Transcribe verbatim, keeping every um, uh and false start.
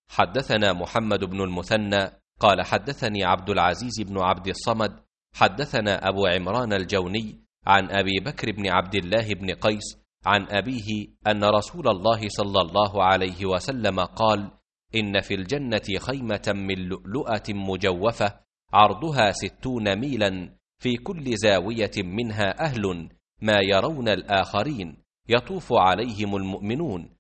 حدثنا محمد بن المثنى قال حدثني عبد العزيز بن عبد الصمد حدثنا أبو عمران الجوني عن أبي بكر بن عبد الله بن قيس عن أبيه أن رسول الله صلى الله عليه وسلم قال: إن في الجنة خيمة من لؤلؤة مجوفة عرضها ستون ميلا، في كل زاوية منها أهل ما يرون الآخرين، يطوف عليهم المؤمنون